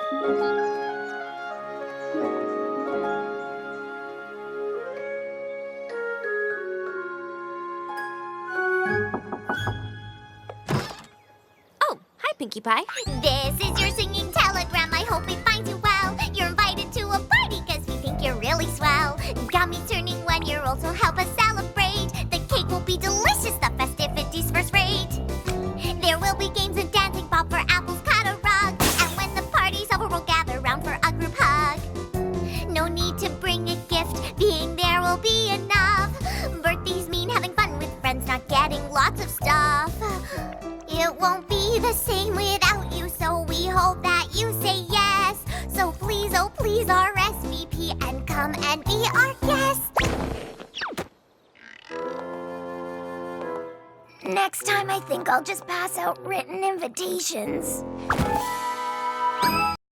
Oh, hi, Pinkie Pie. This is your singing telegram. I hope it finds you well. You're invited to a party because we think you're really swell. Gummy's turning 1 year old, so help us celebrate. The cake will be delicious, the festivities first rate. There will be games and dancing, pop for apples, cut a rug. And when the party's over, we'll gather round for a group hug. No need to bring a gift, being there will be enough. Birthdays mean having fun with friends, not getting lots of stuff. It won't be the same without you, so we hope that you say yes. So please, oh please, RSVP and come and be our guest. Next time, I think I'll just pass out written invitations.